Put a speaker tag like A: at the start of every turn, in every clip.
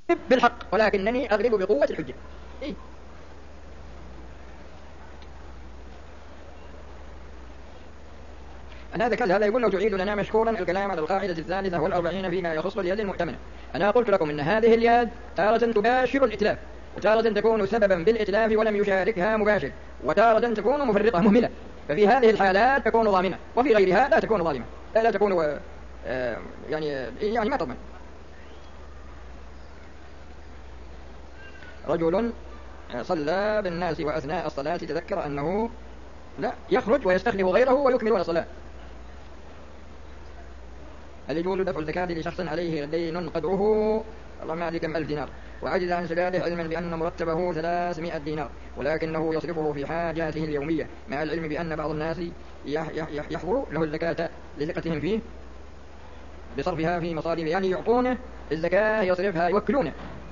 A: بالحق ولكنني أغلب بقوة الحجة. إيه؟ هذا يقول لو تعيد لنا مشكورا الكلام على القاعدة 43 فيما يخص اليد المؤتمنة. أنا قلت لكم إن هذه اليد تارة تباشر الإتلاف، وتارة تكون سببا بالإتلاف ولم يشاركها مباشر، وتارة تكون مفرطة مهملة، ففي هذه الحالات تكون ظالمة، وفي غيرها لا تكون ظالمة، لا تكون يعني ما تضمن. رجل صلى بالناس وأثناء الصلاة تذكر أنه لا يخرج ويستخلف غيره ويكملون الصلاة. هل يجوز دفع الزكاة لشخص عليه دين قدره اللهم عليه كم 1000 دينار وعجز عن سداده علما بأن مرتبه 300 دينار ولكنه يصرفه في حاجاته اليومية، مع العلم بأن بعض الناس يحضر له الزكاة لثقتهم فيه بصرفها في مصارف، يعني يعطونه الزكاة يصرفها يوكلونه،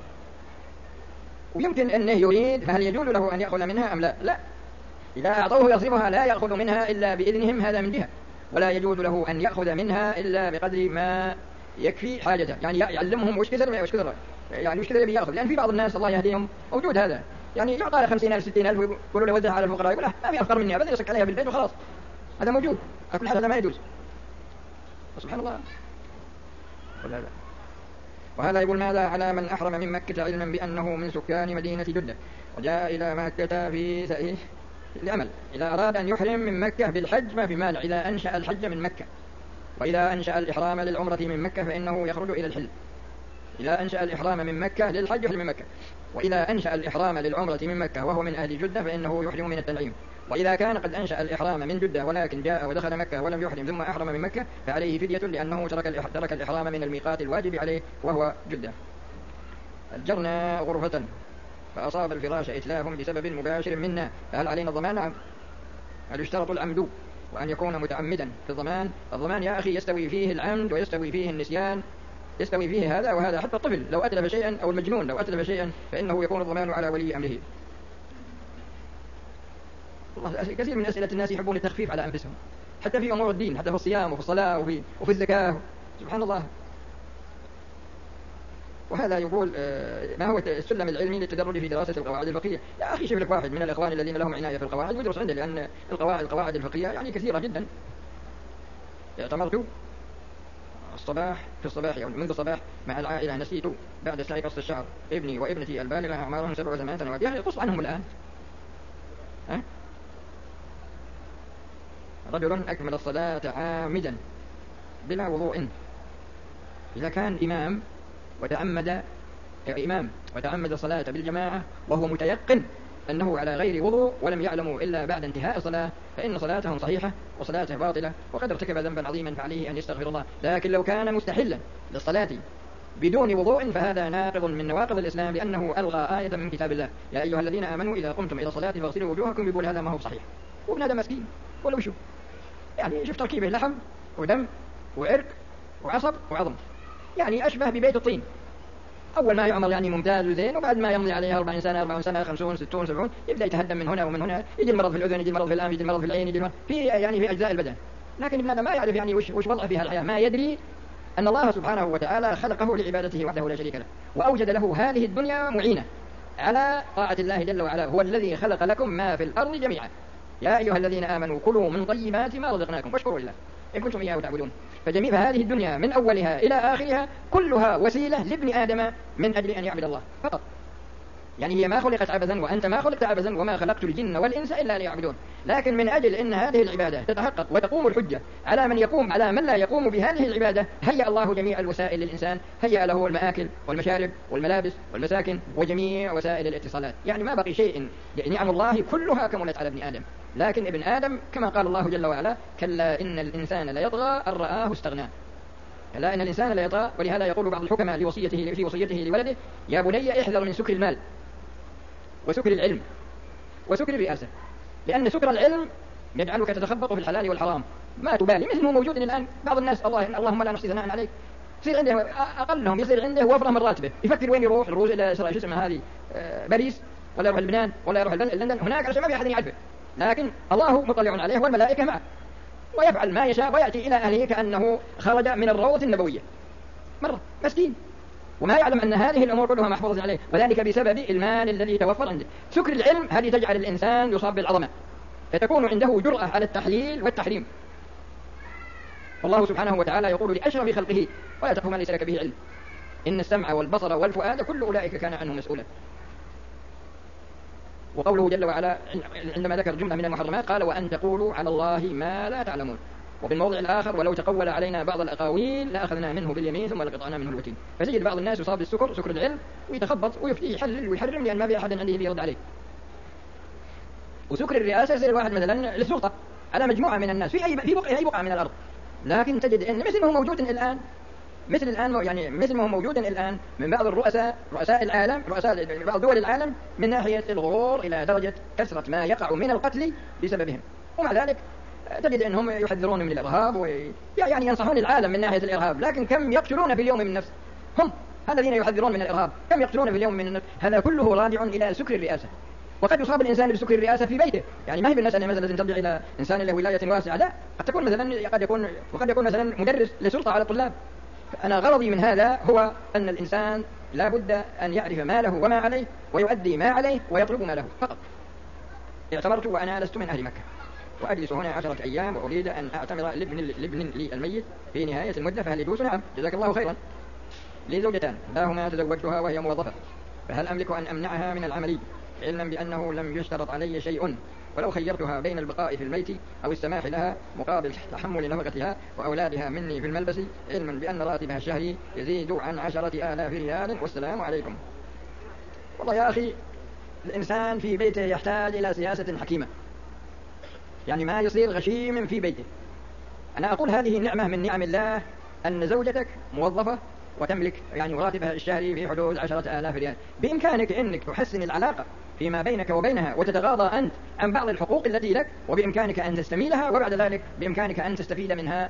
A: ويمكن أنه يريد، فهل يجوز له أن يأخذ منها أم لا؟ لا، إذا أعطوه يصرفها لا يأخذ منها إلا بإذنهم، هذا من جهة، ولا يجوز له أن يأخذ منها إلا بقدر ما يكفي حاجته، يعني يعلمهم وش كثر يعني وش كثر بيأخذ، لأن في بعض الناس الله يهديهم موجود هذا، يعني يعطى 50,000 60,000 ويقولوا له وزعها على الفقراء، يقول ما في أفقر مني أبدا، يسك عليها بالبيت وخلاص، هذا موجود، أكل هذا ما يجوز، سبحان الله. وهذا يقول ماذا على من أحرم من مكة علما بأنه من سكان مدينة جدة وجاء إلى مكة في سائه العمل، إذا أراد أن يحرم من مكة بالحج ما في مانع إذا أنشأ الحج من مكة، وإذا أنشأ الإحرام للعمرة من مكة فإنه يخرج إلى الحل، إذا أنشأ الإحرام من مكة للحج يحرم من مكة، وإذا أنشأ الإحرام للعمرة من مكة وهو من أهل جدة فإنه يحرم من التنعيم، وإذا كان قد أنشأ الإحرام من جدة ولكن جاء ودخل مكة ولم يحرم ثم أحرم من مكة فعليه فدية لأنه ترك الإحرام من الميقات الواجب عليه وهو جدة. أجرنا غرفة فأصاب الفراش إتلاف بسبب مباشر منا فهل علينا الضمان؟ نعم. هل يشترط العمد وأن يكون متعمدا في الضمان؟ الضمان يا أخي يستوي فيه العمد ويستوي فيه النسيان، يستوي فيه هذا وهذا، حتى الطفل لو أتلف شيئا أو المجنون لو أتلف شيئا فإنه يكون الضمان على ولي أمره. والله كثير من أسئلة الناس يحبون التخفيف على أنفسهم حتى في أمور الدين، حتى في الصيام وفي الصلاة وفي الزكاة، سبحان الله. وهذا يقول ما هو السلم العلمي للتدرج في دراسة القواعد الفقهية؟ يا أخي شوف لك واحد من الإخوان الذين لهم عناية في القواعد ويدرس عنده، لأن القواعد الفقهية يعني كثيرة جدا. اعتمرت في الصباح يعني منذ الصباح مع العائلة، نسيت بعد الساعة قص الشعر ابني وابنتي البالغة أعمارهم 7 و8 سنوات، يعني قص عنهم الآن. رجل أكمل الصلاة عامدا بلا وضوء، إذا كان إمام وتعمد الصلاة بالجماعة وهو متيقن أنه على غير وضوء ولم يعلموا إلا بعد انتهاء الصلاة فإن صلاتهم صحيحة وصلاته باطلة وقد ارتكب ذنبا عظيما فعليه أن يستغفر الله. لكن لو كان مستحلا للصلاة بدون وضوء فهذا ناقض من نواقض الإسلام، لأنه ألغى آية من كتاب الله يا أيها الذين آمنوا إذا قمتم إلى الصلاة فاغسلوا وجوهكم، يقول هذا ما هو صحيح، وابن هذا مسكين ولا وشو، يعني شوف تركيبه لحم ودم وعرق وعصب وعظم، يعني أشبه ببيت الطين، أول ما يعمر يعني ممتاز وزين، وبعد ما يمضي عليه 40 سنة 50 60 70 يبدأ يتهدم من هنا ومن هنا، يجي المرض في الأذن، يجي المرض في الأنف، يجي المرض في العين، يجي في أجزاء البدن. لكن ابن هذا ما يعرف يعني وش وضع فيها الحياة، ما يدري أن الله سبحانه وتعالى خلقه لعبادته وحده لا شريك له، وأوجد له هذه الدنيا معينة على طاعة الله جل وعلا، هو الذي خلق لكم ما في الأرض جميعا يا أيها الذين آمنوا كلوا من طيبات ما رزقناكم واشكروا لله إن كنتم إياه تعبدون. فهذه الدنيا من أولها إلى آخرها كلها وسيلة لابن آدم من أجل أن يعبد الله فقط، يعني هي ما خلقت عبثا وأنت ما خلقت عبثا وما خلقت الجن والإنس إلا ليعبدون، لكن من أجل أن هذه العبادة تتحقق وتقوم الحجة على من لا يقوم بهذه العبادة، هيأ الله جميع الوسائل للإنسان، هيأ له المآكل والمشارب والملابس والمساكن وجميع وسائل الاتصالات، يعني ما بقي شيء، نعم الله كلها كملت على ابن آدم. لكن ابن آدم كما قال الله جل وعلا كلا إن الإنسان ليطغى أن رآه استغنى، كلا إن الإنسان ليطغى. ولهذا يقول بعض الحكماء في وصيته لولده يا بني احذر من سكر المال وسكر العلم وسكر الرئاسة، لأن سكر العلم يجعلك تتخبط في الحلال والحرام ما تبالي، مثل ما موجود الآن بعض الناس اللهم لا نحصي ثناء عليك، يصير عنده أقلهم يصير عنده وفرة من راتبه، يفكر وين يروح إلى شو اسمها هذه باريس ولا يروح لبنان ولا يروح لندن هناك علشان ما في أحد يعرفه، لكن الله مطلع عليه والملائكة معه ويفعل ما يشاء ويأتي إلى أهله كأنه خرج من الروضة النبوية مرة مسكين. وما يعلم أن هذه الأمور كلها محفوظة عليه، وذلك بسبب المال الذي توفر عنده. سكر العلم هذه تجعل الإنسان يصاب بالعظمة، فتكون عنده جرأة على التحليل والتحريم. والله سبحانه وتعالى يقول لأشرف خلقه: ولا تقف ما ليس لك به علم، إن السمع والبصر والفؤاد كل أولئك كان عنه مسؤولا. وقوله جل وعلا عندما ذكر جملة من المحرمات قال: وأن تقولوا على الله ما لا تعلمون. وفي الموضع الآخر: ولو تقول علينا بعض الأقاويل لأخذنا منه باليمين ثم لقطعنا منه الوتين. فتجد بعض الناس يصاب بالسكر، سكر العلم، ويتخبط ويفتي يحلل ويحرم لأن ما في أحد عنده يرد عليه. وسكر الرئاسة يصير الواحد مثلا للسلطة على مجموعة من الناس في أي بقعة من الأرض، لكن تجد أن مثل ما هو موجود الآن، مثل ما هو موجود الآن من بعض رؤساء العالم، بعض دول العالم، من ناحية الغرور إلى درجة كثرة ما يقع من القتل بسببهم. ومع ذلك تجد أنهم يحذرون من الإرهاب ويعني ينصحون العالم من ناحية الإرهاب، لكن كم يقتلون في اليوم من النفس؟ هم الذين يحذرون من الإرهاب، كم يقتلون في اليوم من النفس؟ هذا كله راجع إلى سكر الرئاسة. وقد يصاب الإنسان بسكر الرئاسة في بيته، يعني ما هي بالمسألة مثلا ترجع إلى إنسان له ولاية واسعة، لا، قد تكون مثلا قد يكون مثلا مدرس لسلطة على الطلاب. أنا غرضي من هذا هو أن الإنسان لا بد أن يعرف ما له وما عليه ويؤدي ما عليه ويطلب ما له فقط. اعتمرت وأنا لست من أهل مكة، وأجلس هنا 10 أيام وأريد أن أعتمر لابن لي الميت في نهاية المدة، فهل يجوز؟ نعم، جزاك الله خيرا. لي زوجتان، إحداهما تزوجتها وهي موظفة، فهل أملك أن أمنعها من العمل علما بأنه لم يشترط علي شيء، ولو خيرتها بين البقاء في البيت أو السماح لها مقابل تحمل نفقتها وأولادها مني في الملبس، علما بأن راتبها الشهري يزيد عن 10,000 ريال، والسلام عليكم. والله يا أخي، الإنسان في بيته يحتاج إلى سياسة حكيمة، يعني ما يصير غشيم في بيته. أنا أقول هذه نعمة من نعم الله، أن زوجتك موظفة وتملك يعني راتبها الشهري في حدود 10,000 ريال. بإمكانك أنك تحسن العلاقة فيما بينك وبينها وتتغاضى أنت عن بعض الحقوق التي لك، وبإمكانك أن تستميلها، وبعد ذلك بإمكانك أن تستفيد منها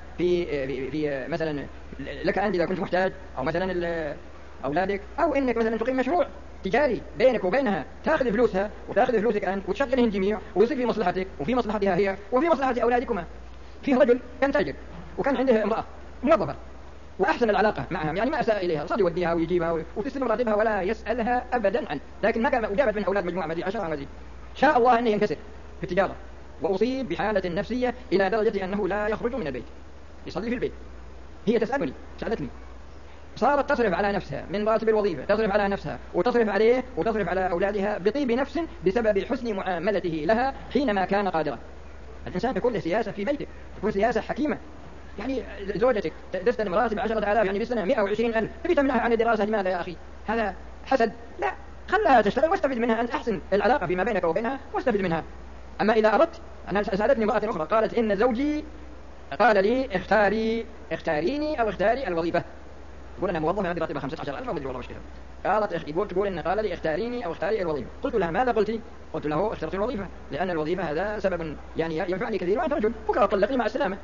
A: في مثلا لك أنت إذا كنت محتاج، أو مثلا أولادك، أو إنك مثلا تقيم مشروع تجاري بينك وبينها، تأخذ فلوسها وتأخذ فلوسك أنت وتشغلهم جميع، ويصير في مصلحتك وفي مصلحتها هي وفي مصلحة أولادكما. في رجل كان تاجر وكان عنده امرأة موظفة وأحسن العلاقة معها، يعني ما أساء إليها، صار يوديها ويجيبها وتستلم راتبها ولا يسألها أبدا عنه، لكن ما كان وجابت من أولاد مجموعة مزيد 10 مزيد. شاء الله أنه ينكسر في التجارة وأصيب بحالة نفسية إلى درجة أنه لا يخرج من البيت، يصلي في البيت. هي تسألني، سألتني، صارت تصرف على نفسها من راتب الوظيفة، تصرف على نفسها وتصرف عليه وتصرف على أولادها بطيب نفس بسبب حسن معاملته لها حينما كان قادرا. الإنسان يكون له سياسة في بيته، تكون سياسة حكيمة. يعني زوجتك تستلم راتب 10,000 يعني بالسنة 120,000، تبي تمنعها عن الدراسة، لماذا يا أخي؟ هذا حسد؟ لا، خلها تشتغل واستفد منها، أنت أحسن العلاقة فيما بينك وبينها واستفد منها. أما إذا أردت، أنا سألتني امرأة أخرى قالت إن زوجي قال لي اختاريني أو اختاري الوظيفة. تقول أنا موظفة عندي راتبها 15,000 ومدري والله مشكلة. قالت تقول إن قال لي اختاريني أو اختاري الوظيفة. قلت لها ماذا قلتي؟ قلت له اخترت الوظيفة لأن الوظيفة هذا سبب يعني ينفعني كثير، وأنت رجل بكرة طلقني مع السلامة.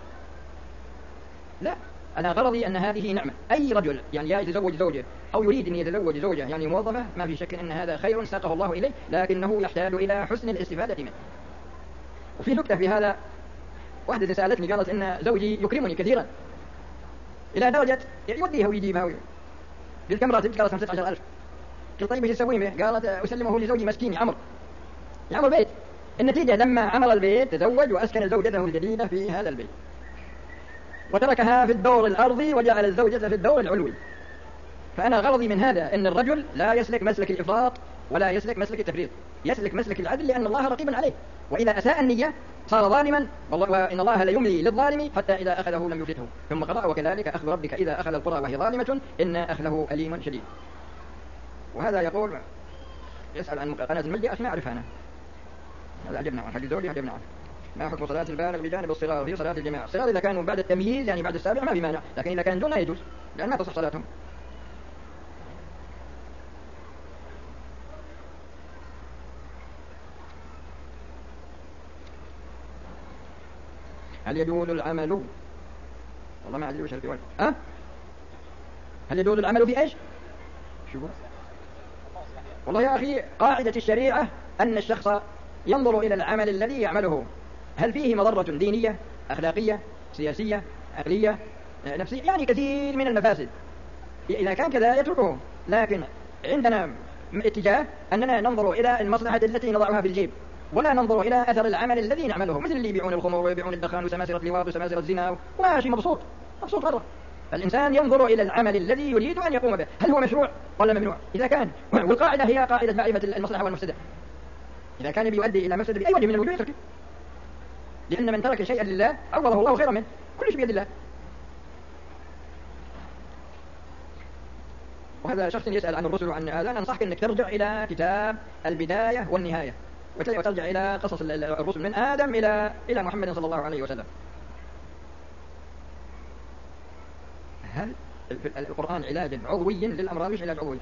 A: لا، أنا غرضي أن هذه نعمة. أي رجل يعني يتزوج زوجة أو يريد أن يتزوج زوجة يعني موظفة، ما في شك أن هذا خير ساقه الله إليه، لكنه يحتاج إلى حسن الاستفادة منه. وفي نكتة في هذا، واحدة سألتني قالت إن زوجي يكرمني كثيرا إلى درجة يوديها ويجيبها قلت كم راتب؟ قالت 15,000. قلت طيب ايش تسوي به؟ قالت أسلمه لزوجي مسكين يعمر بيت. النتيجة لما عمر البيت تزوج وأسكن زوجته الجديدة في هذا البيت، وتركها في الدور الأرضي وجعل الزوجة في الدور العلوي. فأنا غرضي من هذا أن الرجل لا يسلك مسلك الإفراط ولا يسلك مسلك التفريط، يسلك مسلك العدل، لأن الله رقيب عليه. وإذا أساء النية صار ظالما، وإن الله لا يملي للظالم حتى إذا أخذه لم يفلته. ثم قرأ وكذلك أخذ ربك إذا أخذ القرى وهي ظالمة إن أخذه أليم شديد. وهذا يقول يسأل عن قناة المجد، أخي ما أعرفها أنا، هذا عجبنا عن حق زوجي عجبنا عنه. ما حكم صلاة البالغ بجانب الصغار في صلاة الجماعة؟ الصغار إذا كانوا بعد التمييز يعني بعد السابع ما في مانع، لكن إذا كان دون لا يجوز، لأن ما تصح صلاتهم. هل يجوز العمل؟ والله ما أدري وش الجواب. هل يجوز العمل في إيش؟ شو؟ والله يا أخي، قاعدة الشريعة أن الشخص ينظر إلى العمل الذي يعمله هل فيه مضرة دينية، أخلاقية، سياسية، عقلية، نفسية، يعني كثير من المفاسد. إذا كان كذا يتركه، لكن عندنا اتجاه أننا ننظر إلى المصلحة التي نضعها في الجيب، ولا ننظر إلى أثر العمل الذي نعمله، مثل اللي يبيعون الخمور ويبيعون الدخان وسماسرة اللواط وسماسرة الزنا وماشي مبسوط غرة. الإنسان ينظر إلى العمل الذي يريد أن يقوم به، هل هو مشروع ولا ممنوع؟ إذا كان، والقاعدة هي قاعدة معرفة المصلحة والمفسدة، إذا كان بيؤدي إلى مفسدة بأي وجه من الوجوه يتركه، لأن من ترك شيئا لله عوضه الله خيرا منه، كل شيء بيد الله. وهذا شخص يسأل عن الرسل وعن هذا، أنصحك أنك ترجع إلى كتاب البداية والنهاية، وترجع إلى قصص الرسل من آدم إلى محمد صلى الله عليه وسلم. هل القرآن علاج عضوي للأمراض مش علاج عضوي؟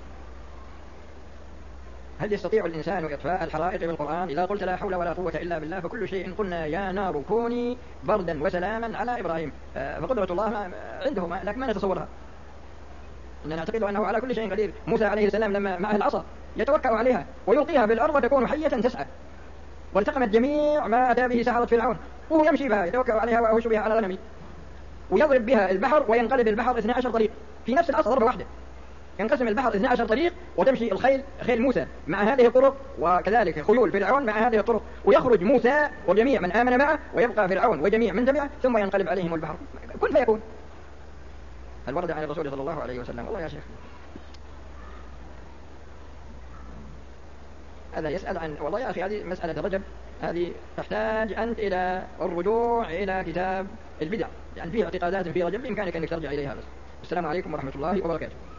A: هل يستطيع الإنسان إطفاء الحرائق بالقرآن؟ إذا قلت لا حول ولا قوة إلا بالله فكل شيء قلنا يا نار كوني بردا وسلاما على إبراهيم، فقدرة الله عندهما لكن ما نتصورها. إننا نعتقد أنه على كل شيء قدير. موسى عليه السلام لما معه العصا يتوكأ عليها ويلقيها بالأرض وتكون حية تسعى، والتقمت جميع ما أتى به سحرة فرعون، وهو يمشي بها يتوكأ عليها وأهش بها على غنمي، ويضرب بها البحر وينقلب البحر 12 طريق في نفس العصا ضربة واحدة، ينقسم البحر 12 طريق، وتمشي خيل موسى مع هذه الطرق، وكذلك خيول فرعون مع هذه الطرق، ويخرج موسى وجميع من آمن معه ويبقى فرعون وجميع من تبعه، ثم ينقلب عليهم البحر. كن فيكون. هل ورد عن الرسول صلى الله عليه وسلم؟ والله يا شيخ هذا يسأل عن، والله يا أخي هذه مسألة الرجب هذه تحتاج أنت إلى الرجوع إلى كتاب البدع، يعني فيه اعتقادات في رجب بإمكانك أنك ترجع إليها بس. السلام عليكم ورحمة الله وبركاته.